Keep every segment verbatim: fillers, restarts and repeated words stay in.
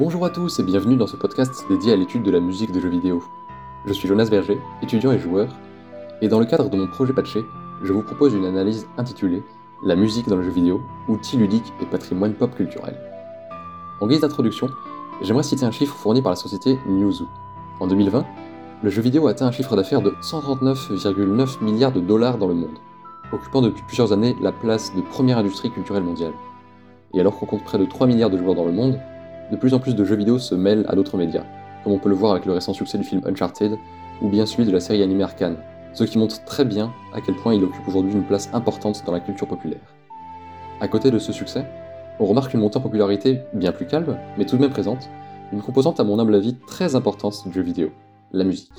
Bonjour à tous et bienvenue dans ce podcast dédié à l'étude de la musique de jeux vidéo. Je suis Jonas Berger, étudiant et joueur, et dans le cadre de mon projet Patché, je vous propose une analyse intitulée « La musique dans le jeu vidéo, outils ludiques et patrimoine pop culturel ». En guise d'introduction, j'aimerais citer un chiffre fourni par la société Newzoo. En deux mille vingt, le jeu vidéo a atteint un chiffre d'affaires de cent trente-neuf virgule neuf milliards de dollars dans le monde, occupant depuis plusieurs années la place de première industrie culturelle mondiale. Et alors qu'on compte près de trois milliards de joueurs dans le monde, de plus en plus de jeux vidéo se mêlent à d'autres médias, comme on peut le voir avec le récent succès du film Uncharted, ou bien celui de la série animée Arcane, ce qui montre très bien à quel point il occupe aujourd'hui une place importante dans la culture populaire. À côté de ce succès, on remarque une montée en popularité bien plus calme, mais tout de même présente, une composante à mon humble avis très importante du jeu vidéo, la musique.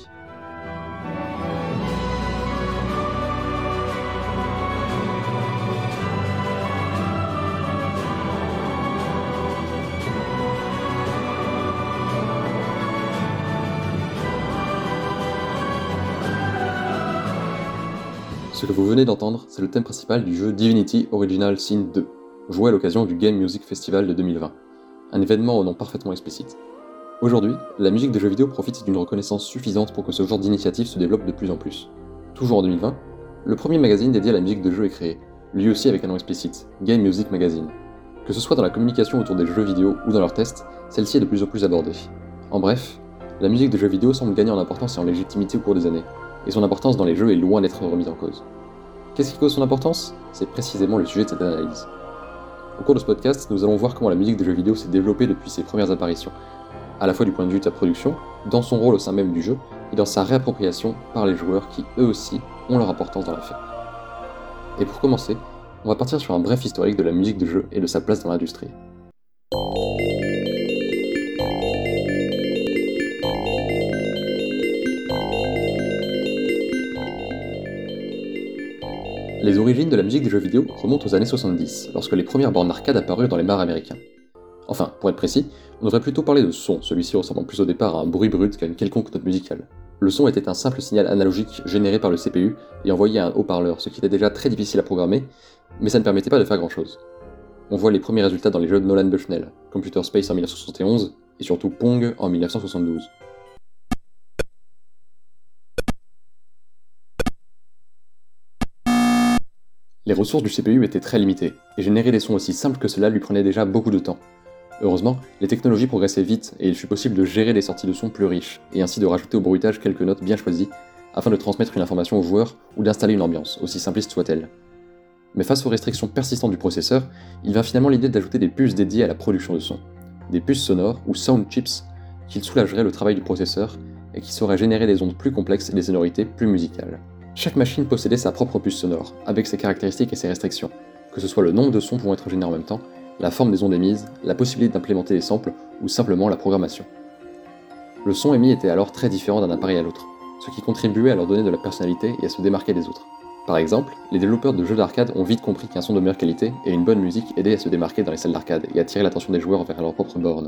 Ce que vous venez d'entendre, c'est le thème principal du jeu Divinity Original Sin deux, joué à l'occasion du Game Music Festival de deux mille vingt, un événement au nom parfaitement explicite. Aujourd'hui, la musique de jeux vidéo profite d'une reconnaissance suffisante pour que ce genre d'initiative se développe de plus en plus. Toujours en deux mille vingt, le premier magazine dédié à la musique de jeu est créé, lui aussi avec un nom explicite, Game Music Magazine. Que ce soit dans la communication autour des jeux vidéo ou dans leurs tests, celle-ci est de plus en plus abordée. En bref, la musique de jeux vidéo semble gagner en importance et en légitimité au cours des années, et son importance dans les jeux est loin d'être remise en cause. Qu'est-ce qui cause son importance ? C'est précisément le sujet de cette analyse. Au cours de ce podcast, nous allons voir comment la musique des jeux vidéo s'est développée depuis ses premières apparitions, à la fois du point de vue de sa production, dans son rôle au sein même du jeu, et dans sa réappropriation par les joueurs qui, eux aussi, ont leur importance dans l'affaire. Et pour commencer, on va partir sur un bref historique de la musique de jeu et de sa place dans l'industrie. Les origines de la musique des jeux vidéo remontent aux années soixante-dix, lorsque les premières bornes d'arcade apparurent dans les bars américains. Enfin, pour être précis, on devrait plutôt parler de son, celui-ci ressemblant plus au départ à un bruit brut qu'à une quelconque note musicale. Le son était un simple signal analogique généré par le C P U et envoyé à un haut-parleur, ce qui était déjà très difficile à programmer, mais ça ne permettait pas de faire grand-chose. On voit les premiers résultats dans les jeux de Nolan Bushnell, Computer Space en mille neuf cent soixante et onze, et surtout Pong en mille neuf cent soixante-douze. Les ressources du C P U étaient très limitées, et générer des sons aussi simples que cela lui prenait déjà beaucoup de temps. Heureusement, les technologies progressaient vite, et il fut possible de gérer des sorties de sons plus riches, et ainsi de rajouter au bruitage quelques notes bien choisies, afin de transmettre une information aux joueurs ou d'installer une ambiance, aussi simpliste soit-elle. Mais face aux restrictions persistantes du processeur, il vint finalement l'idée d'ajouter des puces dédiées à la production de sons. Des puces sonores, ou sound chips, qui soulageraient le travail du processeur, et qui sauraient générer des ondes plus complexes et des sonorités plus musicales. Chaque machine possédait sa propre puce sonore, avec ses caractéristiques et ses restrictions, que ce soit le nombre de sons pouvant être générés en même temps, la forme des ondes émises, la possibilité d'implémenter des samples, ou simplement la programmation. Le son émis était alors très différent d'un appareil à l'autre, ce qui contribuait à leur donner de la personnalité et à se démarquer des autres. Par exemple, les développeurs de jeux d'arcade ont vite compris qu'un son de meilleure qualité et une bonne musique aidaient à se démarquer dans les salles d'arcade et attirer l'attention des joueurs vers leur propre borne.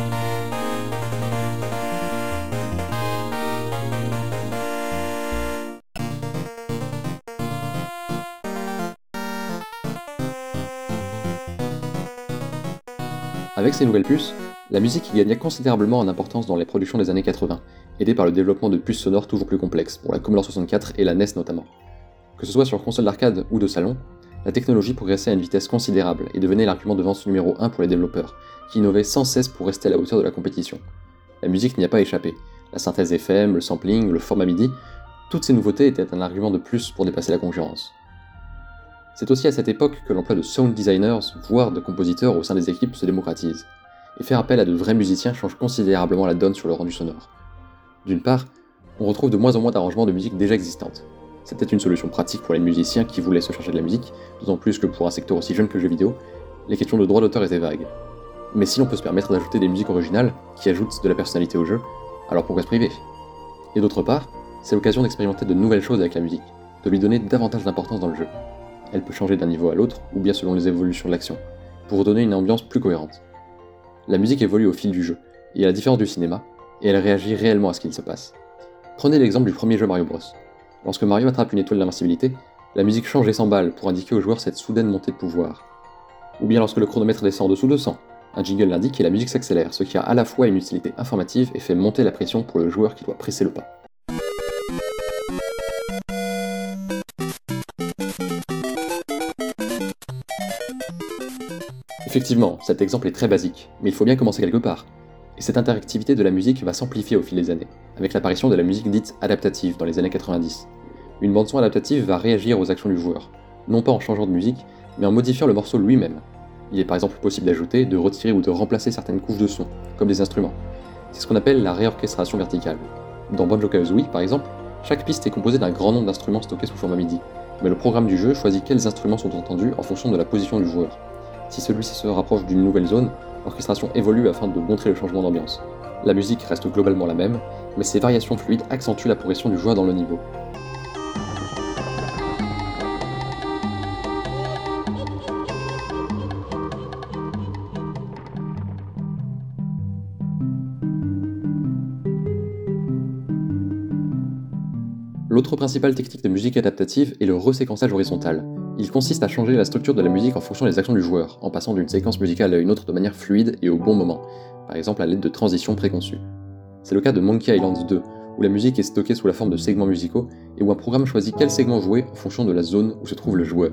Avec ces nouvelles puces, la musique y gagna considérablement en importance dans les productions des années quatre-vingts, aidée par le développement de puces sonores toujours plus complexes, pour la Commodore soixante-quatre et la N E S notamment. Que ce soit sur console d'arcade ou de salon, la technologie progressait à une vitesse considérable et devenait l'argument de vente numéro un pour les développeurs, qui innovaient sans cesse pour rester à la hauteur de la compétition. La musique n'y a pas échappé, la synthèse F M, le sampling, le format MIDI, toutes ces nouveautés étaient un argument de plus pour dépasser la concurrence. C'est aussi à cette époque que l'emploi de sound designers, voire de compositeurs au sein des équipes se démocratise, et faire appel à de vrais musiciens change considérablement la donne sur le rendu sonore. D'une part, on retrouve de moins en moins d'arrangements de musique déjà existantes. C'était une solution pratique pour les musiciens qui voulaient se charger de la musique, d'autant plus que pour un secteur aussi jeune que le jeu vidéo, les questions de droit d'auteur étaient vagues. Mais si l'on peut se permettre d'ajouter des musiques originales, qui ajoutent de la personnalité au jeu, alors pourquoi se priver ? Et d'autre part, c'est l'occasion d'expérimenter de nouvelles choses avec la musique, de lui donner davantage d'importance dans le jeu. Elle peut changer d'un niveau à l'autre, ou bien selon les évolutions de l'action, pour donner une ambiance plus cohérente. La musique évolue au fil du jeu, et à la différence du cinéma, et elle réagit réellement à ce qu'il se passe. Prenez l'exemple du premier jeu Mario Bros. Lorsque Mario attrape une étoile d'invincibilité, la musique change et s'emballe pour indiquer aux joueurs cette soudaine montée de pouvoir. Ou bien lorsque le chronomètre descend en dessous de cent, Un jingle l'indique et la musique s'accélère, ce qui a à la fois une utilité informative et fait monter la pression pour le joueur qui doit presser le pas. Effectivement, cet exemple est très basique, mais il faut bien commencer quelque part. Et cette interactivité de la musique va s'amplifier au fil des années, avec l'apparition de la musique dite adaptative dans les années quatre-vingt-dix. Une bande-son adaptative va réagir aux actions du joueur, non pas en changeant de musique, mais en modifiant le morceau lui-même. Il est par exemple possible d'ajouter, de retirer ou de remplacer certaines couches de son, comme des instruments. C'est ce qu'on appelle la réorchestration verticale. Dans Banjo-Kazooie, par exemple, chaque piste est composée d'un grand nombre d'instruments stockés sous format MIDI, mais le programme du jeu choisit quels instruments sont entendus en fonction de la position du joueur. Si celui-ci se rapproche d'une nouvelle zone, l'orchestration évolue afin de montrer le changement d'ambiance. La musique reste globalement la même, mais ces variations fluides accentuent la progression du joueur dans le niveau. L'autre principale technique de musique adaptative est le reséquençage horizontal. Il consiste à changer la structure de la musique en fonction des actions du joueur, en passant d'une séquence musicale à une autre de manière fluide et au bon moment, par exemple à l'aide de transitions préconçues. C'est le cas de Monkey Island deux, où la musique est stockée sous la forme de segments musicaux et où un programme choisit quel segment jouer en fonction de la zone où se trouve le joueur.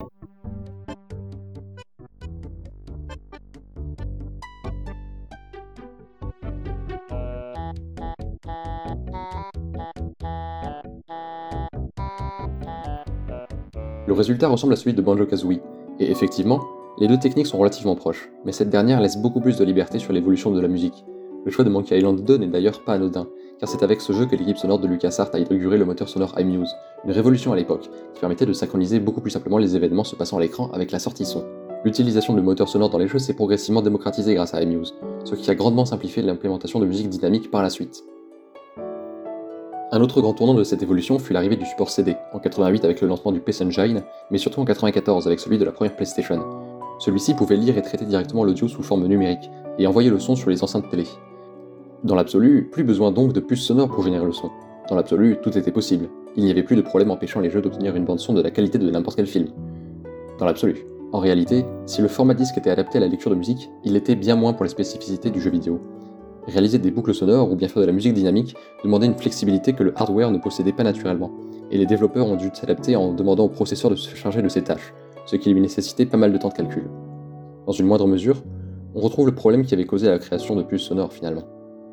Le résultat ressemble à celui de Banjo-Kazooie, et effectivement, les deux techniques sont relativement proches, mais cette dernière laisse beaucoup plus de liberté sur l'évolution de la musique. Le choix de Monkey Island deux n'est d'ailleurs pas anodin, car c'est avec ce jeu que l'équipe sonore de LucasArts a inauguré le moteur sonore iMuse, une révolution à l'époque, qui permettait de synchroniser beaucoup plus simplement les événements se passant à l'écran avec la sortie son. L'utilisation de moteurs sonores dans les jeux s'est progressivement démocratisée grâce à iMuse, ce qui a grandement simplifié l'implémentation de musique dynamique par la suite. Un autre grand tournant de cette évolution fut l'arrivée du support C D, en quatre-vingt-huit avec le lancement du P C Engine, mais surtout en quatre-vingt-quatorze avec celui de la première PlayStation. Celui-ci pouvait lire et traiter directement l'audio sous forme numérique, et envoyer le son sur les enceintes télé. Dans l'absolu, plus besoin donc de puces sonores pour générer le son. Dans l'absolu, tout était possible. Il n'y avait plus de problème empêchant les jeux d'obtenir une bande-son de la qualité de n'importe quel film. Dans l'absolu. En réalité, si le format disque était adapté à la lecture de musique, il l'était bien moins pour les spécificités du jeu vidéo. Réaliser des boucles sonores ou bien faire de la musique dynamique demandait une flexibilité que le hardware ne possédait pas naturellement, et les développeurs ont dû s'adapter en demandant au processeur de se charger de ces tâches, ce qui lui nécessitait pas mal de temps de calcul. Dans une moindre mesure, on retrouve le problème qui avait causé la création de puces sonores finalement.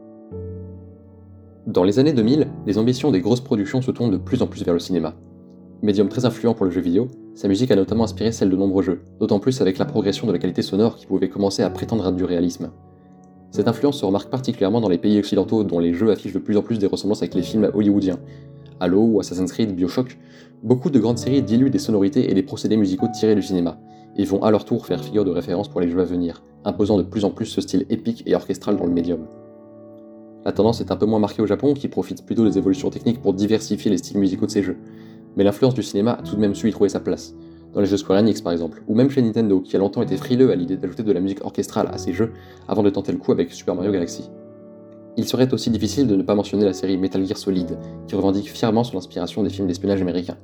Dans les années deux mille, les ambitions des grosses productions se tournent de plus en plus vers le cinéma. Médium très influent pour le jeu vidéo, sa musique a notamment inspiré celle de nombreux jeux, d'autant plus avec la progression de la qualité sonore qui pouvait commencer à prétendre à du réalisme. Cette influence se remarque particulièrement dans les pays occidentaux dont les jeux affichent de plus en plus des ressemblances avec les films hollywoodiens. Halo ou Assassin's Creed, BioShock, beaucoup de grandes séries diluent des sonorités et des procédés musicaux tirés du cinéma, et vont à leur tour faire figure de référence pour les jeux à venir, imposant de plus en plus ce style épique et orchestral dans le médium. La tendance est un peu moins marquée au Japon, qui profite plutôt des évolutions techniques pour diversifier les styles musicaux de ses jeux, mais l'influence du cinéma a tout de même su y trouver sa place. Dans les jeux Square Enix par exemple, ou même chez Nintendo, qui a longtemps été frileux à l'idée d'ajouter de la musique orchestrale à ses jeux avant de tenter le coup avec Super Mario Galaxy. Il serait aussi difficile de ne pas mentionner la série Metal Gear Solid, qui revendique fièrement son inspiration des films d'espionnage américains.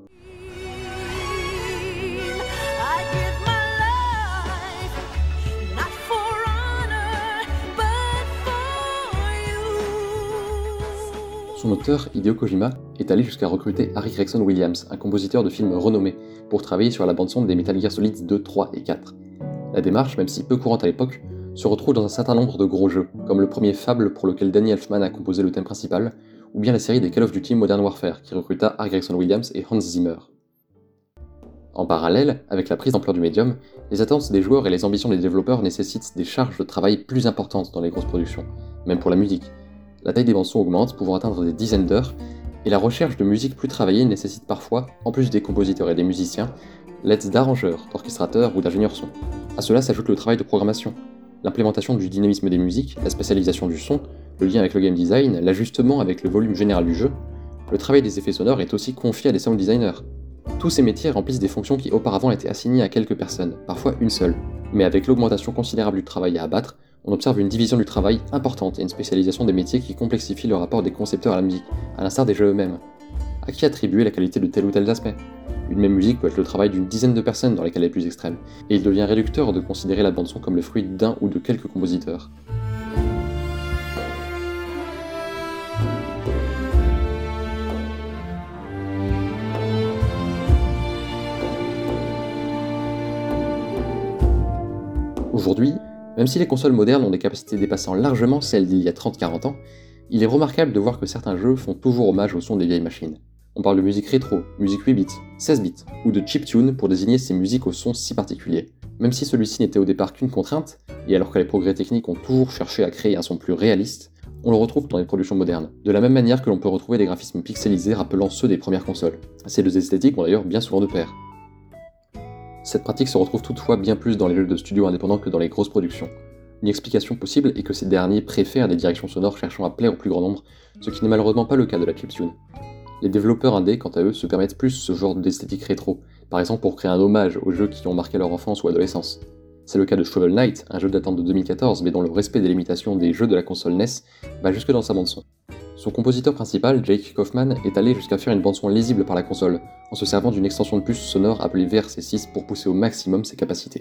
Son auteur, Hideo Kojima, est allé jusqu'à recruter Harry Gregson Williams, un compositeur de films renommé, pour travailler sur la bande-son des Metal Gear Solid deux, trois et quatre. La démarche, même si peu courante à l'époque, se retrouve dans un certain nombre de gros jeux, comme le premier Fable pour lequel Danny Elfman a composé le thème principal, ou bien la série des Call of Duty Modern Warfare, qui recruta Harry Gregson Williams et Hans Zimmer. En parallèle, avec la prise d'ampleur du médium, les attentes des joueurs et les ambitions des développeurs nécessitent des charges de travail plus importantes dans les grosses productions, même pour la musique. La taille des bandes-sons augmente, pouvant atteindre des dizaines d'heures, et la recherche de musique plus travaillée nécessite parfois, en plus des compositeurs et des musiciens, l'aide d'arrangeurs, d'orchestrateurs ou d'ingénieurs son. À cela s'ajoute le travail de programmation, l'implémentation du dynamisme des musiques, la spécialisation du son, le lien avec le game design, l'ajustement avec le volume général du jeu. Le travail des effets sonores est aussi confié à des sound designers. Tous ces métiers remplissent des fonctions qui auparavant étaient assignées à quelques personnes, parfois une seule. Mais avec l'augmentation considérable du travail à abattre, on observe une division du travail importante et une spécialisation des métiers qui complexifie le rapport des concepteurs à la musique, à l'instar des jeux eux-mêmes. À qui attribuer la qualité de tel ou tel aspect ? Une même musique peut être le travail d'une dizaine de personnes dans les cas les plus extrêmes, et il devient réducteur de considérer la bande-son comme le fruit d'un ou de quelques compositeurs. Aujourd'hui, même si les consoles modernes ont des capacités dépassant largement celles d'il y a trente à quarante ans, il est remarquable de voir que certains jeux font toujours hommage au son des vieilles machines. On parle de musique rétro, musique huit bits, seize bits, ou de chiptune pour désigner ces musiques au son si particulier. Même si celui-ci n'était au départ qu'une contrainte, et alors que les progrès techniques ont toujours cherché à créer un son plus réaliste, on le retrouve dans les productions modernes, de la même manière que l'on peut retrouver des graphismes pixelisés rappelant ceux des premières consoles. Ces deux esthétiques vont d'ailleurs bien souvent de pair. Cette pratique se retrouve toutefois bien plus dans les jeux de studio indépendants que dans les grosses productions. Une explication possible est que ces derniers préfèrent des directions sonores cherchant à plaire au plus grand nombre, ce qui n'est malheureusement pas le cas de la chiptune. Les développeurs indés, quant à eux, se permettent plus ce genre d'esthétique rétro, par exemple pour créer un hommage aux jeux qui ont marqué leur enfance ou adolescence. C'est le cas de Shovel Knight, un jeu datant de deux mille quatorze mais dont le respect des limitations des jeux de la console N E S va jusque dans sa bande-son. Son compositeur principal, Jake Kaufman, est allé jusqu'à faire une bande-son lisible par la console, en se servant d'une extension de puce sonore appelée V R C six pour pousser au maximum ses capacités.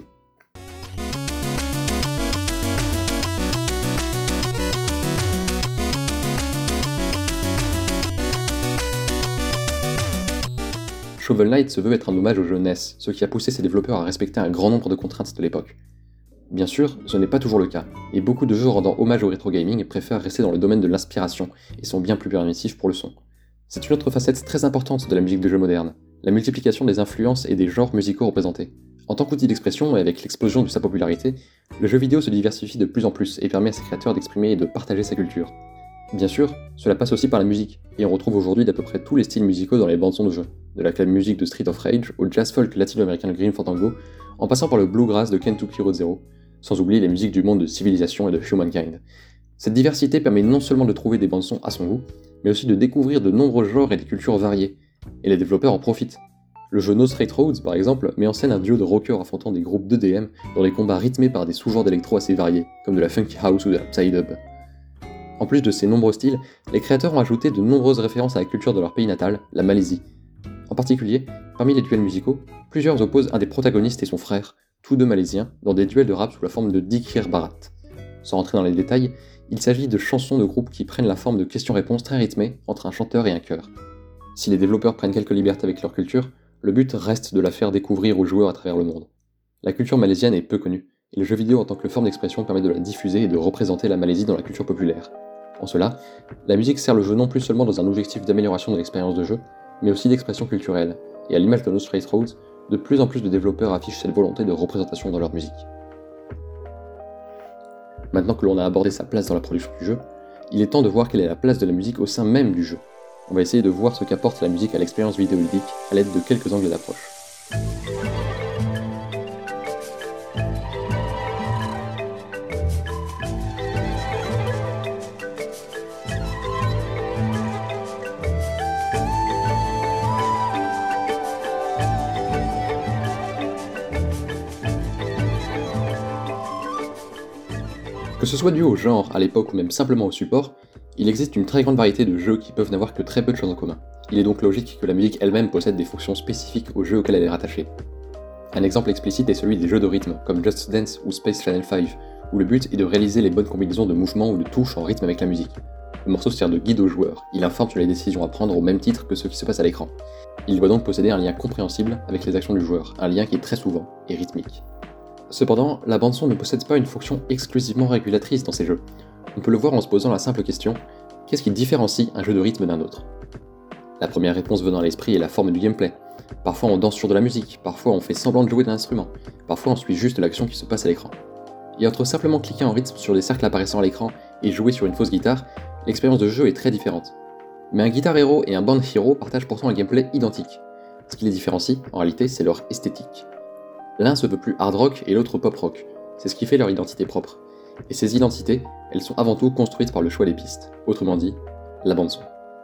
Shovel Knight se veut être un hommage au jeu N E S, ce qui a poussé ses développeurs à respecter un grand nombre de contraintes de l'époque. Bien sûr, ce n'est pas toujours le cas, et beaucoup de jeux rendant hommage au rétro gaming préfèrent rester dans le domaine de l'inspiration, et sont bien plus permissifs pour le son. C'est une autre facette très importante de la musique de jeu moderne, la multiplication des influences et des genres musicaux représentés. En tant qu'outil d'expression et avec l'explosion de sa popularité, le jeu vidéo se diversifie de plus en plus et permet à ses créateurs d'exprimer et de partager sa culture. Bien sûr, cela passe aussi par la musique, et on retrouve aujourd'hui d'à peu près tous les styles musicaux dans les bandes-sons de jeux, de la club musique de Street of Rage au jazz folk latino-américain de Grim Fandango, en passant par le bluegrass de Kentucky Road Zero, sans oublier les musiques du monde de Civilization et de Humankind. Cette diversité permet non seulement de trouver des bandes-sons à son goût, mais aussi de découvrir de nombreux genres et des cultures variées, et les développeurs en profitent. Le jeu No Straight Roads, par exemple, met en scène un duo de rockers affrontant des groupes d'E D M dans des combats rythmés par des sous-genres d'électro assez variés, comme de la funky house ou de la psy-dub. En plus de ces nombreux styles, les créateurs ont ajouté de nombreuses références à la culture de leur pays natal, la Malaisie. En particulier, parmi les duels musicaux, plusieurs opposent un des protagonistes et son frère, tous deux malaisiens, dans des duels de rap sous la forme de Dikir Barat. Sans rentrer dans les détails, il s'agit de chansons de groupe qui prennent la forme de questions-réponses très rythmées entre un chanteur et un chœur. Si les développeurs prennent quelques libertés avec leur culture, le but reste de la faire découvrir aux joueurs à travers le monde. La culture malaisienne est peu connue, et le jeu vidéo en tant que forme d'expression permet de la diffuser et de représenter la Malaisie dans la culture populaire. En cela, la musique sert le jeu non plus seulement dans un objectif d'amélioration de l'expérience de jeu, mais aussi d'expression culturelle, et à l'image de No Straight Roads, de plus en plus de développeurs affichent cette volonté de représentation dans leur musique. Maintenant que l'on a abordé sa place dans la production du jeu, il est temps de voir quelle est la place de la musique au sein même du jeu. On va essayer de voir ce qu'apporte la musique à l'expérience vidéoludique à l'aide de quelques angles d'approche. Que ce soit dû au genre, à l'époque ou même simplement au support, il existe une très grande variété de jeux qui peuvent n'avoir que très peu de choses en commun. Il est donc logique que la musique elle-même possède des fonctions spécifiques aux jeux auxquels elle est rattachée. Un exemple explicite est celui des jeux de rythme, comme Just Dance ou Space Channel cinq, où le but est de réaliser les bonnes combinaisons de mouvements ou de touches en rythme avec la musique. Le morceau sert de guide au joueur, il informe sur les décisions à prendre au même titre que ce qui se passe à l'écran. Il doit donc posséder un lien compréhensible avec les actions du joueur, un lien qui est très souvent est rythmique. Cependant, la bande-son ne possède pas une fonction exclusivement régulatrice dans ces jeux. On peut le voir en se posant la simple question « Qu'est-ce qui différencie un jeu de rythme d'un autre ?» La première réponse venant à l'esprit est la forme du gameplay. Parfois on danse sur de la musique, parfois on fait semblant de jouer d'un instrument, parfois on suit juste l'action qui se passe à l'écran. Et entre simplement cliquer en rythme sur des cercles apparaissant à l'écran et jouer sur une fausse guitare, l'expérience de jeu est très différente. Mais un Guitar Hero et un Band Hero partagent pourtant un gameplay identique. Ce qui les différencie, en réalité, c'est leur esthétique. L'un se veut plus hard rock et l'autre pop rock, c'est ce qui fait leur identité propre. Et ces identités, elles sont avant tout construites par le choix des pistes, autrement dit, la bande-son.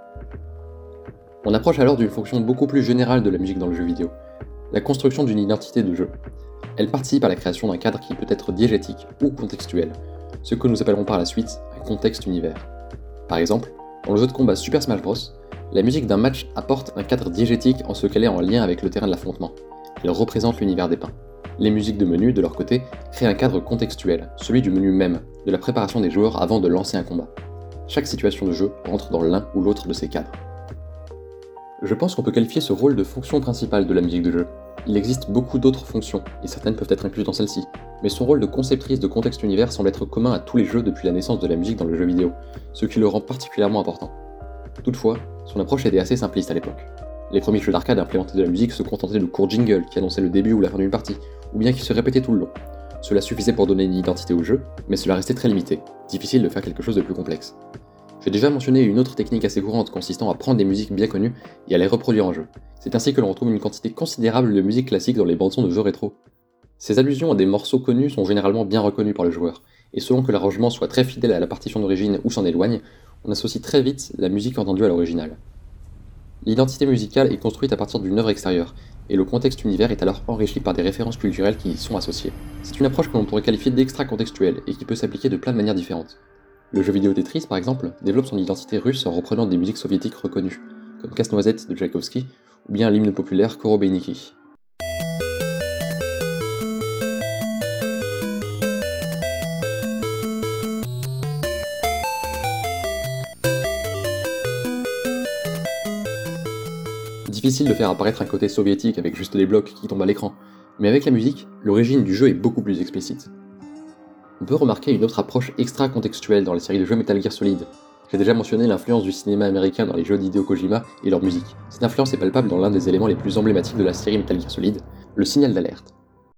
On approche alors d'une fonction beaucoup plus générale de la musique dans le jeu vidéo, la construction d'une identité de jeu. Elle participe à la création d'un cadre qui peut être diégétique ou contextuel, ce que nous appellerons par la suite un contexte univers. Par exemple, dans le jeu de combat Super Smash Bros, La musique d'un match apporte un cadre diégétique en ce qu'elle est en lien avec le terrain de l'affrontement. Elle représente l'univers dépeint. Les musiques de menu, de leur côté, créent un cadre contextuel, celui du menu même, de la préparation des joueurs avant de lancer un combat. Chaque situation de jeu rentre dans l'un ou l'autre de ces cadres. Je pense qu'on peut qualifier ce rôle de fonction principale de la musique de jeu. Il existe beaucoup d'autres fonctions, et certaines peuvent être incluses dans celle-ci, mais son rôle de conceptrice de contexte univers semble être commun à tous les jeux depuis la naissance de la musique dans le jeu vidéo, ce qui le rend particulièrement important. Toutefois, son approche était assez simpliste à l'époque. Les premiers jeux d'arcade implémentés de la musique se contentaient de courts jingles qui annonçaient le début ou la fin d'une partie, ou bien qui se répétaient tout le long. Cela suffisait pour donner une identité au jeu, mais cela restait très limité, difficile de faire quelque chose de plus complexe. J'ai déjà mentionné une autre technique assez courante consistant à prendre des musiques bien connues et à les reproduire en jeu. C'est ainsi que l'on retrouve une quantité considérable de musique classique dans les bandes-sons de jeux rétro. Ces allusions à des morceaux connus sont généralement bien reconnus par le joueur, et selon que l'arrangement soit très fidèle à la partition d'origine ou s'en éloigne, on associe très vite la musique entendue à l'original. L'identité musicale est construite à partir d'une œuvre extérieure, et le contexte univers est alors enrichi par des références culturelles qui y sont associées. C'est une approche que l'on pourrait qualifier d'extra-contextuelle et qui peut s'appliquer de plein de manières différentes. Le jeu vidéo Tetris, par exemple, développe son identité russe en reprenant des musiques soviétiques reconnues, comme Casse-Noisette de Tchaïkovski, ou bien l'hymne populaire Korobeiniki. Difficile de faire apparaître un côté soviétique avec juste des blocs qui tombent à l'écran, mais avec la musique, l'origine du jeu est beaucoup plus explicite. On peut remarquer une autre approche extra-contextuelle dans les séries de jeux Metal Gear Solid. J'ai déjà mentionné l'influence du cinéma américain dans les jeux d'Hideo Kojima et leur musique. Cette influence est palpable dans l'un des éléments les plus emblématiques de la série Metal Gear Solid, le signal d'alerte.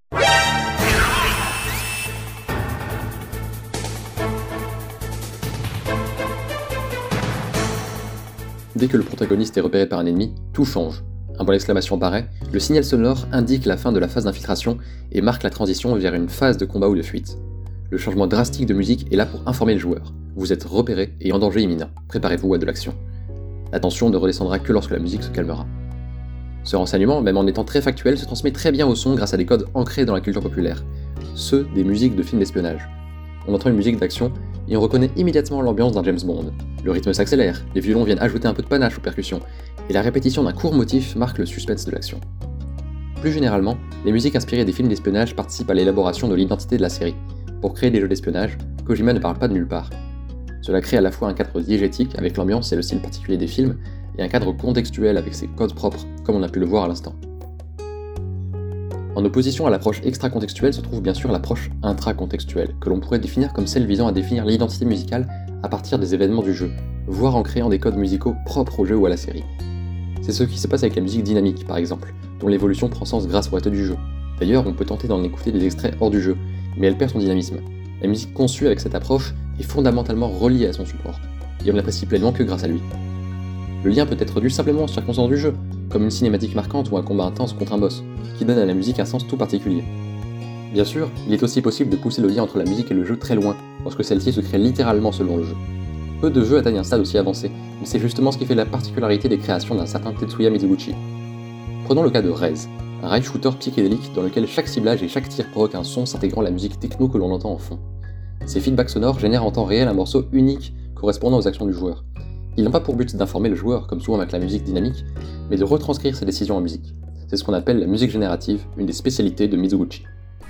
Dès que le protagoniste est repéré par un ennemi, tout change. Un point d'exclamation apparaît, le signal sonore indique la fin de la phase d'infiltration et marque la transition vers une phase de combat ou de fuite. Le changement drastique de musique est là pour informer le joueur. Vous êtes repéré et en danger imminent. Préparez-vous à de l'action. La tension ne redescendra que lorsque la musique se calmera. Ce renseignement, même en étant très factuel, se transmet très bien au son grâce à des codes ancrés dans la culture populaire. Ceux des musiques de films d'espionnage. On entend une musique d'action et on reconnaît immédiatement l'ambiance d'un James Bond. Le rythme s'accélère, les violons viennent ajouter un peu de panache aux percussions, et la répétition d'un court motif marque le suspense de l'action. Plus généralement, les musiques inspirées des films d'espionnage participent à l'élaboration de l'identité de la série. Pour créer des jeux d'espionnage, Kojima ne parle pas de nulle part. Cela crée à la fois un cadre diégétique avec l'ambiance et le style particulier des films, et un cadre contextuel avec ses codes propres, comme on a pu le voir à l'instant. En opposition à l'approche extra-contextuelle se trouve bien sûr l'approche intra-contextuelle, que l'on pourrait définir comme celle visant à définir l'identité musicale à partir des événements du jeu, voire en créant des codes musicaux propres au jeu ou à la série. C'est ce qui se passe avec la musique dynamique, par exemple, dont l'évolution prend sens grâce au rythme du jeu. D'ailleurs, on peut tenter d'en écouter des extraits hors du jeu, mais elle perd son dynamisme. La musique conçue avec cette approche est fondamentalement reliée à son support, et on l'apprécie pleinement que grâce à lui. Le lien peut être dû simplement aux circonstances du jeu, comme une cinématique marquante ou un combat intense contre un boss, qui donne à la musique un sens tout particulier. Bien sûr, il est aussi possible de pousser le lien entre la musique et le jeu très loin, lorsque celle-ci se crée littéralement selon le jeu. Peu de jeux atteignent un stade aussi avancé, mais c'est justement ce qui fait la particularité des créations d'un certain Tetsuya Mizuguchi. Prenons le cas de Rez, un rail shooter psychédélique dans lequel chaque ciblage et chaque tir provoque un son s'intégrant à la musique techno que l'on entend en fond. Ces feedbacks sonores génèrent en temps réel un morceau unique correspondant aux actions du joueur. Ils n'ont pas pour but d'informer le joueur, comme souvent avec la musique dynamique, mais de retranscrire ses décisions en musique. C'est ce qu'on appelle la musique générative, une des spécialités de Mizuguchi.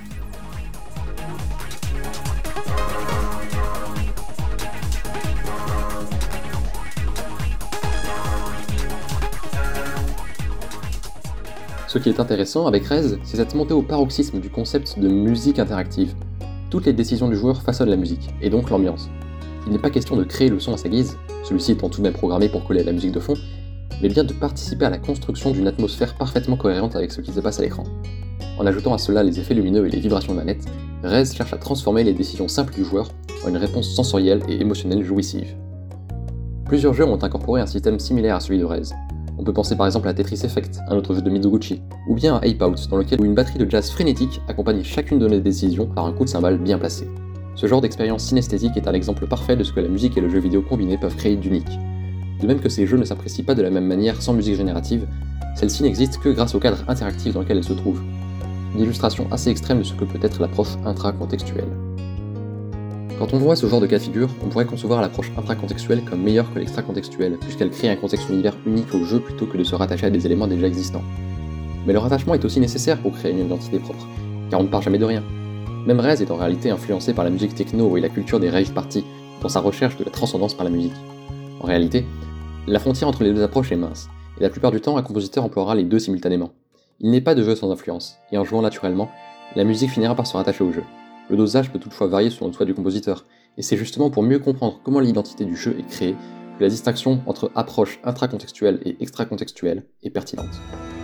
Ce qui est intéressant avec Rez, c'est cette montée au paroxysme du concept de musique interactive. Toutes les décisions du joueur façonnent la musique, et donc l'ambiance. Il n'est pas question de créer le son à sa guise, celui-ci étant tout de même programmé pour coller à la musique de fond, mais bien de participer à la construction d'une atmosphère parfaitement cohérente avec ce qui se passe à l'écran. En ajoutant à cela les effets lumineux et les vibrations de manette, Rez cherche à transformer les décisions simples du joueur en une réponse sensorielle et émotionnelle jouissive. Plusieurs jeux ont incorporé un système similaire à celui de Rez. On peut penser par exemple à Tetris Effect, un autre jeu de Mizuguchi, ou bien à Ape Out, dans lequel une batterie de jazz frénétique accompagne chacune de nos décisions par un coup de cymbale bien placé. Ce genre d'expérience synesthésique est un exemple parfait de ce que la musique et le jeu vidéo combinés peuvent créer d'unique. De même que ces jeux ne s'apprécient pas de la même manière sans musique générative, celle-ci n'existe que grâce au cadre interactif dans lequel elle se trouve. Une illustration assez extrême de ce que peut être l'approche intra-contextuelle. Quand on voit ce genre de cas de figure, on pourrait concevoir l'approche intracontextuelle comme meilleure que l'extracontextuelle, puisqu'elle crée un contexte univers unique au jeu plutôt que de se rattacher à des éléments déjà existants. Mais le rattachement est aussi nécessaire pour créer une identité propre, car on ne part jamais de rien. Même Rez est en réalité influencé par la musique techno et la culture des rave parties, dans sa recherche de la transcendance par la musique. En réalité, la frontière entre les deux approches est mince, et la plupart du temps un compositeur emploiera les deux simultanément. Il n'est pas de jeu sans influence, et en jouant naturellement, la musique finira par se rattacher au jeu. Le dosage peut toutefois varier selon le souhait du compositeur, et c'est justement pour mieux comprendre comment l'identité du jeu est créée que la distinction entre approche intracontextuelle et extracontextuelle est pertinente.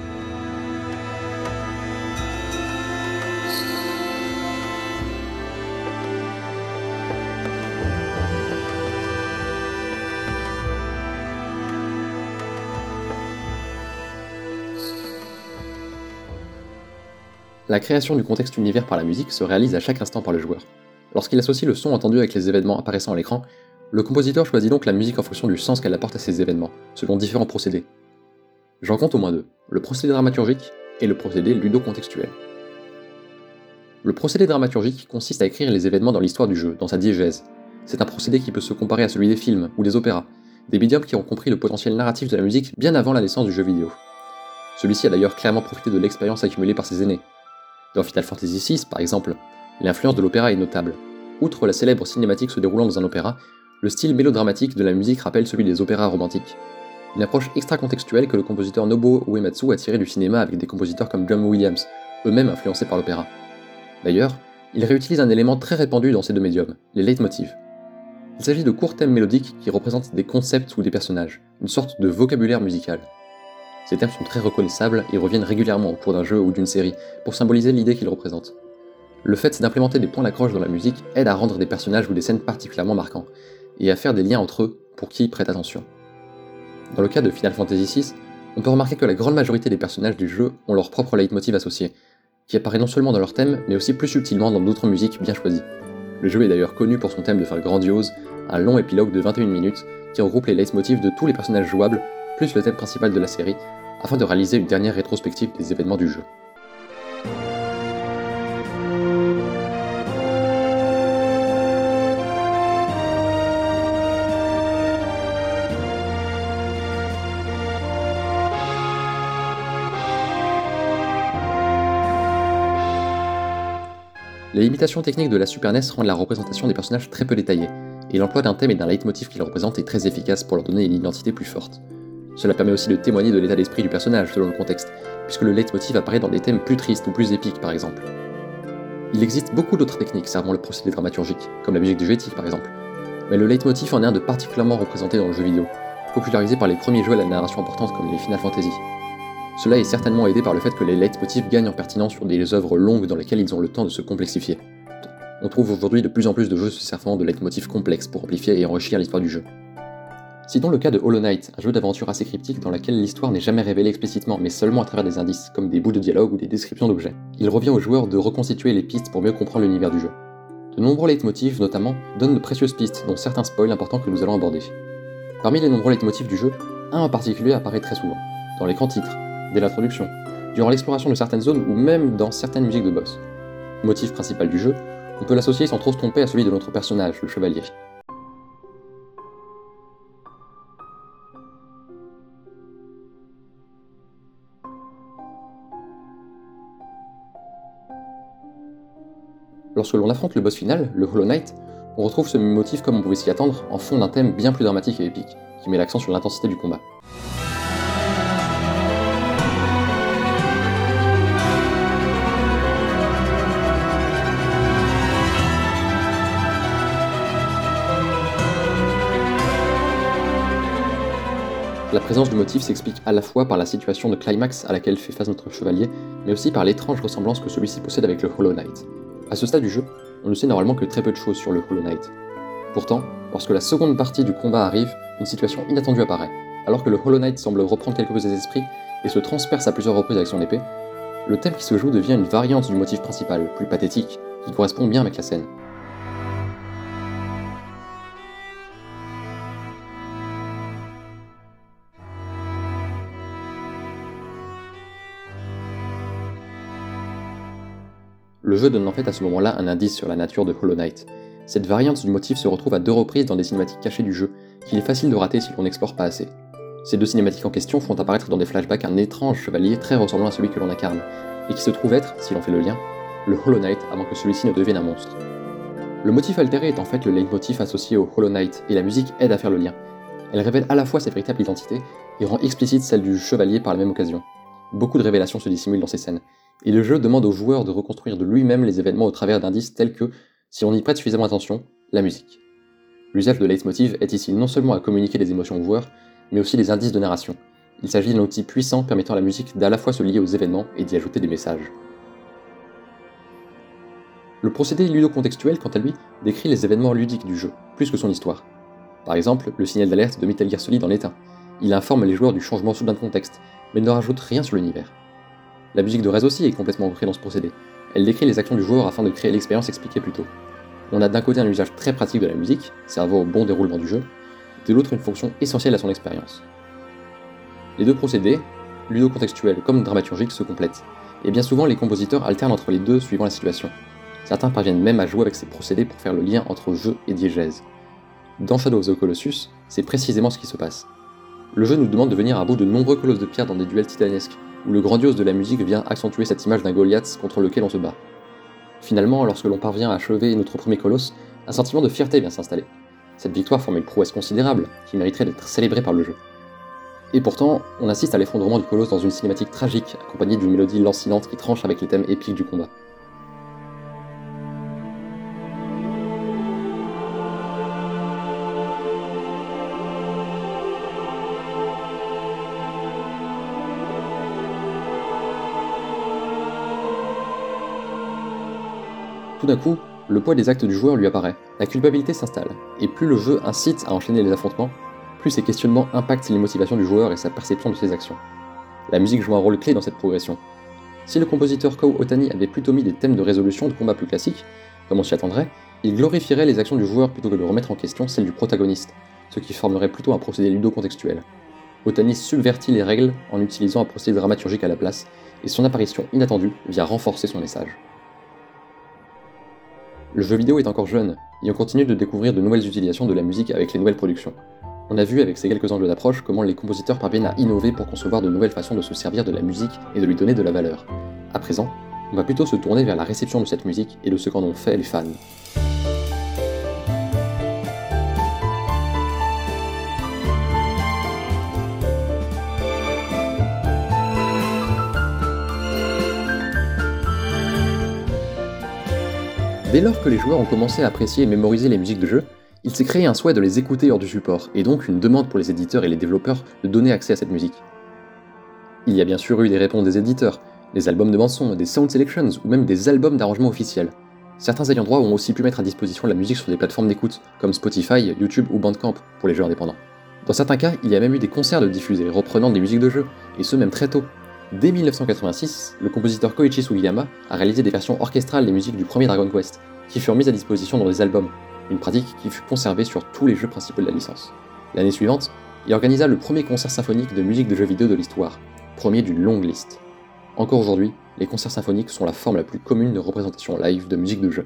La création du contexte univers par la musique se réalise à chaque instant par le joueur. Lorsqu'il associe le son entendu avec les événements apparaissant à l'écran, le compositeur choisit donc la musique en fonction du sens qu'elle apporte à ces événements, selon différents procédés. J'en compte au moins deux, le procédé dramaturgique et le procédé ludo-contextuel. Le procédé dramaturgique consiste à écrire les événements dans l'histoire du jeu, dans sa diégèse. C'est un procédé qui peut se comparer à celui des films ou des opéras, des médiums qui ont compris le potentiel narratif de la musique bien avant la naissance du jeu vidéo. Celui-ci a d'ailleurs clairement profité de l'expérience accumulée par ses aînés. Dans Final Fantasy six, par exemple, l'influence de l'opéra est notable. Outre la célèbre cinématique se déroulant dans un opéra, le style mélodramatique de la musique rappelle celui des opéras romantiques. Une approche extra-contextuelle que le compositeur Nobuo Uematsu a tirée du cinéma avec des compositeurs comme John Williams, eux-mêmes influencés par l'opéra. D'ailleurs, il réutilise un élément très répandu dans ces deux médiums, les leitmotivs. Il s'agit de courts thèmes mélodiques qui représentent des concepts ou des personnages, une sorte de vocabulaire musical. Ces thèmes sont très reconnaissables et reviennent régulièrement au cours d'un jeu ou d'une série, pour symboliser l'idée qu'ils représentent. Le fait d'implémenter des points d'accroche dans la musique aide à rendre des personnages ou des scènes particulièrement marquants, et à faire des liens entre eux pour qui y prête attention. Dans le cas de Final Fantasy six, on peut remarquer que la grande majorité des personnages du jeu ont leur propre leitmotiv associé, qui apparaît non seulement dans leur thème, mais aussi plus subtilement dans d'autres musiques bien choisies. Le jeu est d'ailleurs connu pour son thème de fin grandiose, un long épilogue de vingt et une minutes, qui regroupe les leitmotivs de tous les personnages jouables, plus le thème principal de la série, afin de réaliser une dernière rétrospective des événements du jeu. Les limitations techniques de la Super N E S rendent la représentation des personnages très peu détaillée, et l'emploi d'un thème et d'un leitmotiv qui les représente est très efficace pour leur donner une identité plus forte. Cela permet aussi de témoigner de l'état d'esprit du personnage selon le contexte, puisque le leitmotiv apparaît dans des thèmes plus tristes ou plus épiques par exemple. Il existe beaucoup d'autres techniques servant le procédé dramaturgique, comme la musique de Jetty par exemple, mais le leitmotiv en est un de particulièrement représenté dans le jeu vidéo, popularisé par les premiers jeux à la narration importante comme les Final Fantasy. Cela est certainement aidé par le fait que les leitmotivs gagnent en pertinence sur des œuvres longues dans lesquelles ils ont le temps de se complexifier. On trouve aujourd'hui de plus en plus de jeux se servant de leitmotivs complexes pour amplifier et enrichir l'histoire du jeu. Citons le cas de Hollow Knight, un jeu d'aventure assez cryptique dans lequel l'histoire n'est jamais révélée explicitement, mais seulement à travers des indices, comme des bouts de dialogue ou des descriptions d'objets. Il revient aux joueurs de reconstituer les pistes pour mieux comprendre l'univers du jeu. De nombreux leitmotivs, notamment, donnent de précieuses pistes, dont certains spoils importants que nous allons aborder. Parmi les nombreux leitmotivs du jeu, un en particulier apparaît très souvent, dans l'écran titre, dès l'introduction, durant l'exploration de certaines zones ou même dans certaines musiques de boss. Le motif principal du jeu, on peut l'associer sans trop se tromper à celui de notre personnage, le chevalier. Lorsque l'on affronte le boss final, le Hollow Knight, on retrouve ce motif comme on pouvait s'y attendre, en fond d'un thème bien plus dramatique et épique, qui met l'accent sur l'intensité du combat. La présence du motif s'explique à la fois par la situation de climax à laquelle fait face notre chevalier, mais aussi par l'étrange ressemblance que celui-ci possède avec le Hollow Knight. À ce stade du jeu, on ne sait normalement que très peu de choses sur le Hollow Knight. Pourtant, lorsque la seconde partie du combat arrive, une situation inattendue apparaît. Alors que le Hollow Knight semble reprendre quelque peu ses esprits et se transperce à plusieurs reprises avec son épée, le thème qui se joue devient une variante du motif principal, plus pathétique, qui correspond bien avec la scène. Le jeu donne en fait à ce moment-là un indice sur la nature de Hollow Knight. Cette variante du motif se retrouve à deux reprises dans des cinématiques cachées du jeu, qu'il est facile de rater si l'on n'explore pas assez. Ces deux cinématiques en question font apparaître dans des flashbacks un étrange chevalier très ressemblant à celui que l'on incarne, et qui se trouve être, si l'on fait le lien, le Hollow Knight avant que celui-ci ne devienne un monstre. Le motif altéré est en fait le leitmotiv associé au Hollow Knight, et la musique aide à faire le lien. Elle révèle à la fois sa véritable identité, et rend explicite celle du chevalier par la même occasion. Beaucoup de révélations se dissimulent dans ces scènes, et le jeu demande au joueur de reconstruire de lui-même les événements au travers d'indices tels que, si on y prête suffisamment attention, la musique. L'usage de leitmotiv est ici non seulement à communiquer les émotions au joueur, mais aussi les indices de narration. Il s'agit d'un outil puissant permettant à la musique d'à la fois se lier aux événements et d'y ajouter des messages. Le procédé ludo-contextuel, quant à lui, décrit les événements ludiques du jeu, plus que son histoire. Par exemple, le signal d'alerte de Metal Gear Solid en est un. Il informe les joueurs du changement soudain de contexte, mais ne rajoute rien sur l'univers. La musique de Rez aussi est complètement ancrée dans ce procédé. Elle décrit les actions du joueur afin de créer l'expérience expliquée plus tôt. On a d'un côté un usage très pratique de la musique, servant au bon déroulement du jeu, de l'autre une fonction essentielle à son expérience. Les deux procédés, ludo-contextuel comme dramaturgique, se complètent, et bien souvent les compositeurs alternent entre les deux suivant la situation. Certains parviennent même à jouer avec ces procédés pour faire le lien entre jeu et diégèse. Dans Shadow of the Colossus, c'est précisément ce qui se passe. Le jeu nous demande de venir à bout de nombreux colosses de pierre dans des duels titanesques, où le grandiose de la musique vient accentuer cette image d'un Goliath contre lequel on se bat. Finalement, lorsque l'on parvient à achever notre premier colosse, un sentiment de fierté vient s'installer. Cette victoire forme une prouesse considérable, qui mériterait d'être célébrée par le jeu. Et pourtant, on assiste à l'effondrement du colosse dans une cinématique tragique, accompagnée d'une mélodie lancinante qui tranche avec les thèmes épiques du combat. Tout d'un coup, le poids des actes du joueur lui apparaît, la culpabilité s'installe, et plus le jeu incite à enchaîner les affrontements, plus ces questionnements impactent les motivations du joueur et sa perception de ses actions. La musique joue un rôle clé dans cette progression. Si le compositeur Kou Otani avait plutôt mis des thèmes de résolution de combat plus classiques, comme on s'y attendrait, il glorifierait les actions du joueur plutôt que de remettre en question celles du protagoniste, ce qui formerait plutôt un procédé ludo-contextuel. Otani subvertit les règles en utilisant un procédé dramaturgique à la place, et son apparition inattendue vient renforcer son message. Le jeu vidéo est encore jeune, et on continue de découvrir de nouvelles utilisations de la musique avec les nouvelles productions. On a vu avec ces quelques angles d'approche comment les compositeurs parviennent à innover pour concevoir de nouvelles façons de se servir de la musique et de lui donner de la valeur. À présent, on va plutôt se tourner vers la réception de cette musique et de ce qu'en ont fait les fans. Dès lors que les joueurs ont commencé à apprécier et mémoriser les musiques de jeu, il s'est créé un souhait de les écouter hors du support, et donc une demande pour les éditeurs et les développeurs de donner accès à cette musique. Il y a bien sûr eu des réponses des éditeurs, des albums de bande-son, des sound selections, ou même des albums d'arrangement officiels. Certains ayants droit ont aussi pu mettre à disposition la musique sur des plateformes d'écoute, comme Spotify, YouTube ou Bandcamp, pour les jeux indépendants. Dans certains cas, il y a même eu des concerts de diffusés, reprenant des musiques de jeu, et ce même très tôt. Dès mille neuf cent quatre-vingt-six, le compositeur Koichi Sugiyama a réalisé des versions orchestrales des musiques du premier Dragon Quest, qui furent mises à disposition dans des albums, une pratique qui fut conservée sur tous les jeux principaux de la licence. L'année suivante, il organisa le premier concert symphonique de musique de jeux vidéo de l'histoire, premier d'une longue liste. Encore aujourd'hui, les concerts symphoniques sont la forme la plus commune de représentation live de musique de jeu.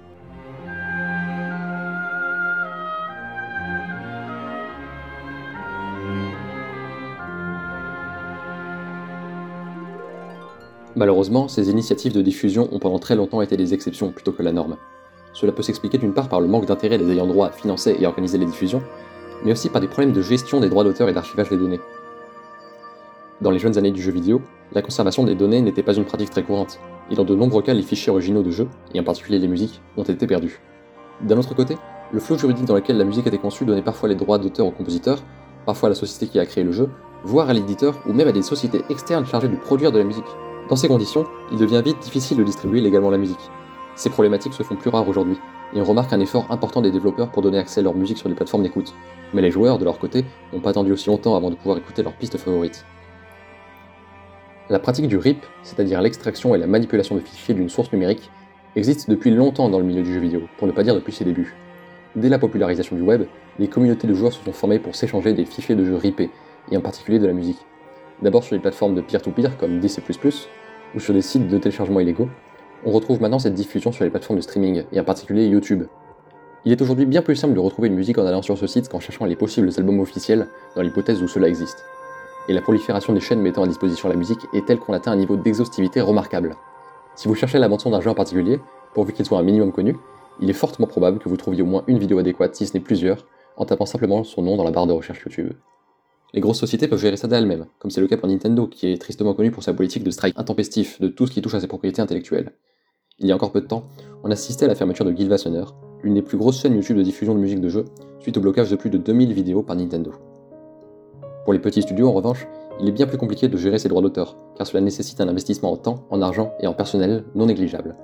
Malheureusement, ces initiatives de diffusion ont pendant très longtemps été des exceptions plutôt que la norme. Cela peut s'expliquer d'une part par le manque d'intérêt des ayants droit à financer et organiser les diffusions, mais aussi par des problèmes de gestion des droits d'auteur et d'archivage des données. Dans les jeunes années du jeu vidéo, la conservation des données n'était pas une pratique très courante, et dans de nombreux cas les fichiers originaux de jeu, et en particulier les musiques, ont été perdus. D'un autre côté, le flot juridique dans lequel la musique était conçue donnait parfois les droits d'auteur au compositeur, parfois à la société qui a créé le jeu, voire à l'éditeur ou même à des sociétés externes chargées de produire de la musique. Dans ces conditions, il devient vite difficile de distribuer légalement la musique. Ces problématiques se font plus rares aujourd'hui, et on remarque un effort important des développeurs pour donner accès à leur musique sur les plateformes d'écoute. Mais les joueurs, de leur côté, n'ont pas attendu aussi longtemps avant de pouvoir écouter leurs pistes favorites. La pratique du R I P, c'est-à-dire l'extraction et la manipulation de fichiers d'une source numérique, existe depuis longtemps dans le milieu du jeu vidéo, pour ne pas dire depuis ses débuts. Dès la popularisation du web, les communautés de joueurs se sont formées pour s'échanger des fichiers de jeux ripés, et en particulier de la musique. D'abord sur les plateformes de peer-to-peer comme D C plus plus, ou sur des sites de téléchargement illégaux, on retrouve maintenant cette diffusion sur les plateformes de streaming, et en particulier YouTube. Il est aujourd'hui bien plus simple de retrouver une musique en allant sur ce site qu'en cherchant les possibles albums officiels dans l'hypothèse où cela existe. Et la prolifération des chaînes mettant à disposition la musique est telle qu'on atteint un niveau d'exhaustivité remarquable. Si vous cherchez la bande-son d'un jeu en particulier, pourvu qu'il soit un minimum connu, il est fortement probable que vous trouviez au moins une vidéo adéquate, si ce n'est plusieurs, en tapant simplement son nom dans la barre de recherche YouTube. Les grosses sociétés peuvent gérer ça d'elles-mêmes, comme c'est le cas pour Nintendo, qui est tristement connu pour sa politique de strike intempestif de tout ce qui touche à ses propriétés intellectuelles. Il y a encore peu de temps, on assistait à la fermeture de Guild Sonner, l'une des plus grosses chaînes YouTube de diffusion de musique de jeux, suite au blocage de plus de deux mille vidéos par Nintendo. Pour les petits studios, en revanche, il est bien plus compliqué de gérer ses droits d'auteur, car cela nécessite un investissement en temps, en argent et en personnel non négligeable.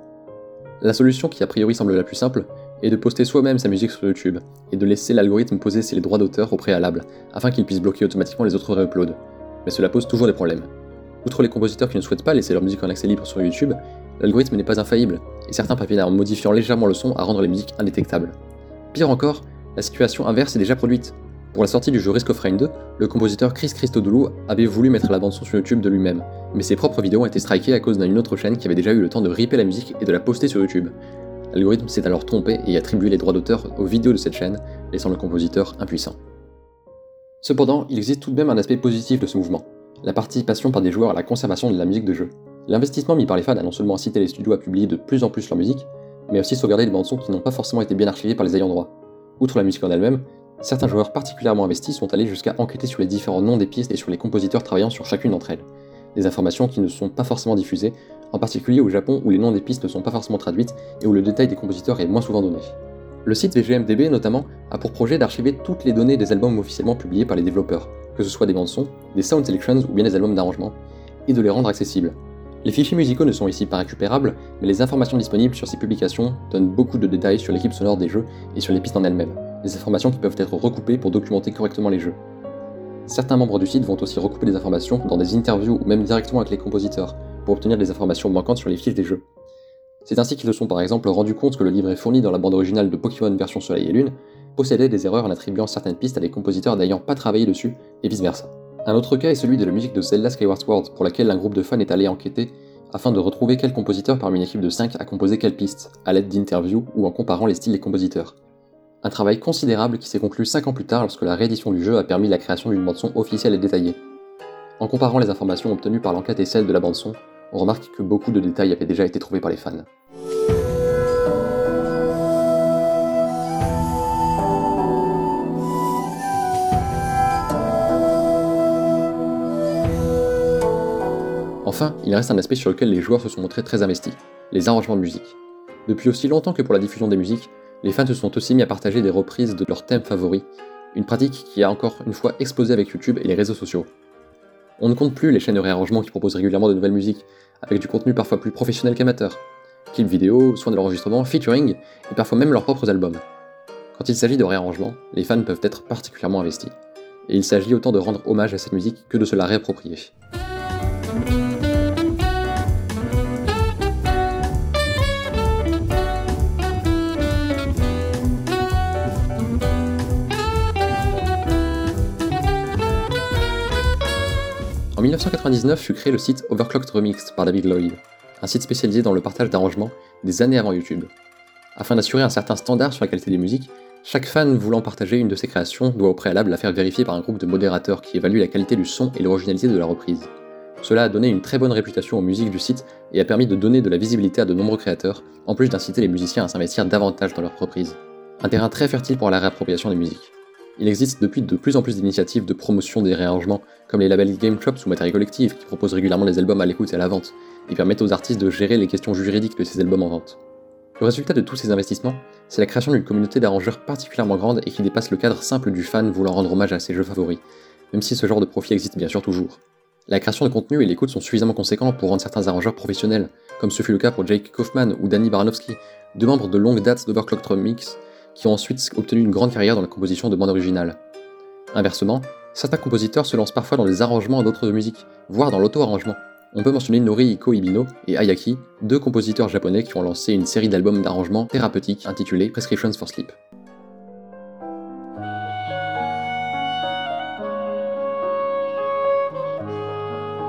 La solution qui a priori semble la plus simple est de poster soi-même sa musique sur YouTube, et de laisser l'algorithme poser ses droits d'auteur au préalable, afin qu'il puisse bloquer automatiquement les autres réuploads. Mais cela pose toujours des problèmes. Outre les compositeurs qui ne souhaitent pas laisser leur musique en accès libre sur YouTube, l'algorithme n'est pas infaillible, et certains parviennent en modifiant légèrement le son à rendre les musiques indétectables. Pire encore, la situation inverse est déjà produite. Pour la sortie du jeu Risk of Rain deux, le compositeur Chris Christodoulou avait voulu mettre la bande-son sur YouTube de lui-même, mais ses propres vidéos ont été strikées à cause d'une autre chaîne qui avait déjà eu le temps de ripper la musique et de la poster sur YouTube. L'algorithme s'est alors trompé et attribué les droits d'auteur aux vidéos de cette chaîne, laissant le compositeur impuissant. Cependant, il existe tout de même un aspect positif de ce mouvement, la participation par des joueurs à la conservation de la musique de jeu. L'investissement mis par les fans a non seulement incité les studios à publier de plus en plus leur musique, mais aussi sauvegarder des bandes-sons qui n'ont pas forcément été bien archivées par les ayants droit. Outre la musique en elle-même, certains joueurs particulièrement investis sont allés jusqu'à enquêter sur les différents noms des pistes et sur les compositeurs travaillant sur chacune d'entre elles. Des informations qui ne sont pas forcément diffusées, en particulier au Japon où les noms des pistes ne sont pas forcément traduites et où le détail des compositeurs est moins souvent donné. Le site V G M D B notamment a pour projet d'archiver toutes les données des albums officiellement publiés par les développeurs, que ce soit des bandes-sons, des sound selections ou bien des albums d'arrangement, et de les rendre accessibles. Les fichiers musicaux ne sont ici pas récupérables, mais les informations disponibles sur ces publications donnent beaucoup de détails sur l'équipe sonore des jeux et sur les pistes en elles-mêmes, des informations qui peuvent être recoupées pour documenter correctement les jeux. Certains membres du site vont aussi recouper des informations dans des interviews ou même directement avec les compositeurs, pour obtenir des informations manquantes sur les fiches des jeux. C'est ainsi qu'ils se sont par exemple rendus compte que le livret fourni dans la bande originale de Pokémon version Soleil et Lune possédait des erreurs en attribuant certaines pistes à des compositeurs n'ayant pas travaillé dessus, et vice versa. Un autre cas est celui de la musique de Zelda Skyward Sword, pour laquelle un groupe de fans est allé enquêter afin de retrouver quel compositeur parmi une équipe de cinq a composé quelle piste, à l'aide d'interviews ou en comparant les styles des compositeurs. Un travail considérable qui s'est conclu cinq ans plus tard lorsque la réédition du jeu a permis la création d'une bande-son officielle et détaillée. En comparant les informations obtenues par l'enquête et celles de la bande-son, on remarque que beaucoup de détails avaient déjà été trouvés par les fans. Enfin, il reste un aspect sur lequel les joueurs se sont montrés très investis, les arrangements de musique. Depuis aussi longtemps que pour la diffusion des musiques, les fans se sont aussi mis à partager des reprises de leurs thèmes favoris, une pratique qui a encore une fois explosé avec YouTube et les réseaux sociaux. On ne compte plus les chaînes de réarrangement qui proposent régulièrement de nouvelles musiques, avec du contenu parfois plus professionnel qu'amateur. Clips vidéo, soins de l'enregistrement, featuring, et parfois même leurs propres albums. Quand il s'agit de réarrangement, les fans peuvent être particulièrement investis. Et il s'agit autant de rendre hommage à cette musique que de se la réapproprier. En mille neuf cent quatre-vingt-dix-neuf fut créé le site Overclocked Remixed par David Lloyd, un site spécialisé dans le partage d'arrangements des années avant YouTube. Afin d'assurer un certain standard sur la qualité des musiques, chaque fan voulant partager une de ses créations doit au préalable la faire vérifier par un groupe de modérateurs qui évalue la qualité du son et l'originalité de la reprise. Cela a donné une très bonne réputation aux musiques du site et a permis de donner de la visibilité à de nombreux créateurs, en plus d'inciter les musiciens à s'investir davantage dans leurs reprises. Un terrain très fertile pour la réappropriation des musiques. Il existe depuis de plus en plus d'initiatives de promotion des réarrangements, comme les labels Game Chops ou Matériel Collectif, qui proposent régulièrement les albums à l'écoute et à la vente, et permettent aux artistes de gérer les questions juridiques de ces albums en vente. Le résultat de tous ces investissements, c'est la création d'une communauté d'arrangeurs particulièrement grande et qui dépasse le cadre simple du fan voulant rendre hommage à ses jeux favoris, même si ce genre de profil existe bien sûr toujours. La création de contenu et l'écoute sont suffisamment conséquents pour rendre certains arrangeurs professionnels, comme ce fut le cas pour Jake Kaufman ou Danny Baranowski, deux membres de longue date d'Overclocked Remix, qui ont ensuite obtenu une grande carrière dans la composition de bandes originales. Inversement, certains compositeurs se lancent parfois dans des arrangements d'autres musiques, voire dans l'auto-arrangement. On peut mentionner Norihiko Ibino et Ayaki, deux compositeurs japonais qui ont lancé une série d'albums d'arrangements thérapeutiques intitulée Prescriptions for Sleep.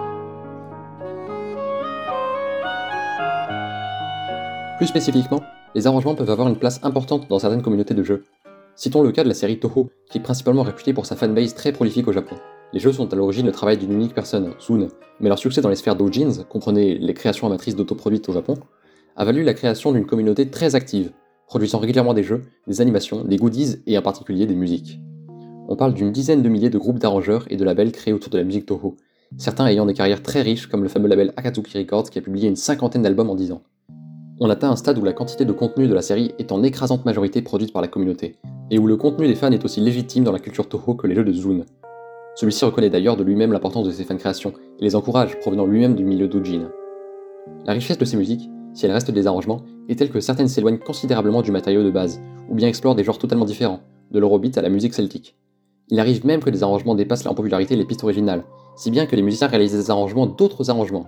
Plus spécifiquement, les arrangements peuvent avoir une place importante dans certaines communautés de jeux. Citons le cas de la série Touhou, qui est principalement réputée pour sa fanbase très prolifique au Japon. Les jeux sont à l'origine le travail d'une unique personne, Sun, mais leur succès dans les sphères doujins, comprenez les créations amatrices d'autoproduites au Japon, a valu la création d'une communauté très active, produisant régulièrement des jeux, des animations, des goodies et en particulier des musiques. On parle d'une dizaine de milliers de groupes d'arrangeurs et de labels créés autour de la musique Touhou, certains ayant des carrières très riches comme le fameux label Akatsuki Records qui a publié une cinquantaine d'albums en dix ans. On atteint un stade où la quantité de contenu de la série est en écrasante majorité produite par la communauté, et où le contenu des fans est aussi légitime dans la culture Touhou que les jeux de Zune. Celui-ci reconnaît d'ailleurs de lui-même l'importance de ses fan créations, et les encourage, provenant lui-même du milieu doujin. La richesse de ces musiques, si elles restent des arrangements, est telle que certaines s'éloignent considérablement du matériau de base, ou bien explorent des genres totalement différents, de l'eurobeat à la musique celtique. Il arrive même que des arrangements dépassent en popularité les pistes originales, si bien que les musiciens réalisent des arrangements d'autres arrangements.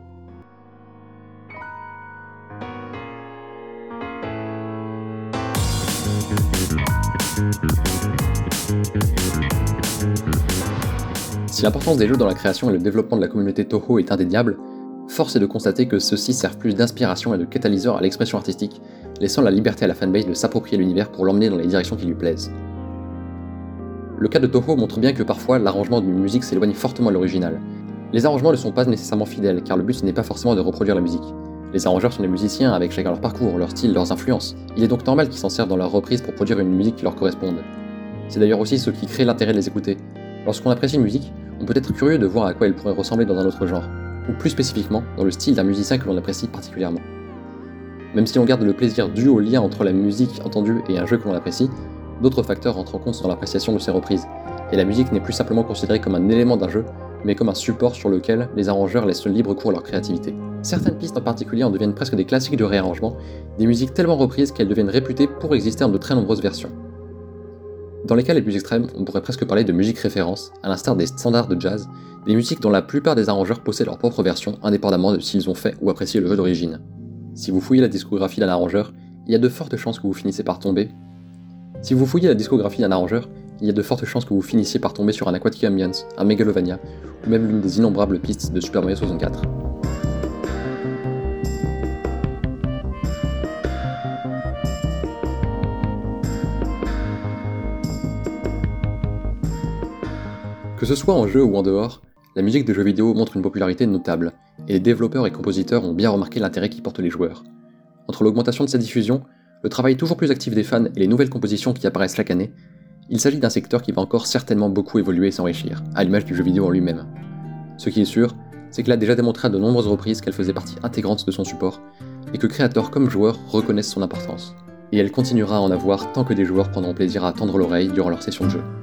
Si l'importance des jeux dans la création et le développement de la communauté Touhou est indéniable, force est de constater que ceux-ci servent plus d'inspiration et de catalyseur à l'expression artistique, laissant la liberté à la fanbase de s'approprier l'univers pour l'emmener dans les directions qui lui plaisent. Le cas de Touhou montre bien que parfois l'arrangement d'une musique s'éloigne fortement de l'original. Les arrangements ne sont pas nécessairement fidèles, car le but ce n'est pas forcément de reproduire la musique. Les arrangeurs sont des musiciens avec chacun leur parcours, leur style, leurs influences. Il est donc normal qu'ils s'en servent dans leurs reprises pour produire une musique qui leur corresponde. C'est d'ailleurs aussi ce qui crée l'intérêt de les écouter. Lorsqu'on apprécie une musique, on peut être curieux de voir à quoi elle pourrait ressembler dans un autre genre, ou plus spécifiquement, dans le style d'un musicien que l'on apprécie particulièrement. Même si on garde le plaisir dû au lien entre la musique entendue et un jeu que l'on apprécie, d'autres facteurs rentrent en compte dans l'appréciation de ces reprises, et la musique n'est plus simplement considérée comme un élément d'un jeu, mais comme un support sur lequel les arrangeurs laissent libre cours à leur créativité. Certaines pistes en particulier en deviennent presque des classiques de réarrangement, des musiques tellement reprises qu'elles deviennent réputées pour exister en de très nombreuses versions. Dans les cas les plus extrêmes, on pourrait presque parler de musique référence, à l'instar des standards de jazz, des musiques dont la plupart des arrangeurs possèdent leur propre version, indépendamment de s'ils ont fait ou apprécié le jeu d'origine. Si vous fouillez la discographie d'un arrangeur, il y a de fortes chances que vous finissez par tomber. Si vous fouillez la discographie d'un arrangeur, il y a de fortes chances que vous finissiez par tomber sur un Aquatic Ambience, un Megalovania, ou même l'une des innombrables pistes de Super Mario soixante-quatre. Que ce soit en jeu ou en dehors, la musique de jeux vidéo montre une popularité notable, et les développeurs et compositeurs ont bien remarqué l'intérêt qu'y portent les joueurs. Entre l'augmentation de sa diffusion, le travail toujours plus actif des fans et les nouvelles compositions qui apparaissent chaque année, il s'agit d'un secteur qui va encore certainement beaucoup évoluer et s'enrichir, à l'image du jeu vidéo en lui-même. Ce qui est sûr, c'est qu'il a déjà démontré à de nombreuses reprises qu'elle faisait partie intégrante de son support, et que créateurs comme joueurs reconnaissent son importance. Et elle continuera à en avoir tant que des joueurs prendront plaisir à tendre l'oreille durant leur session de jeu.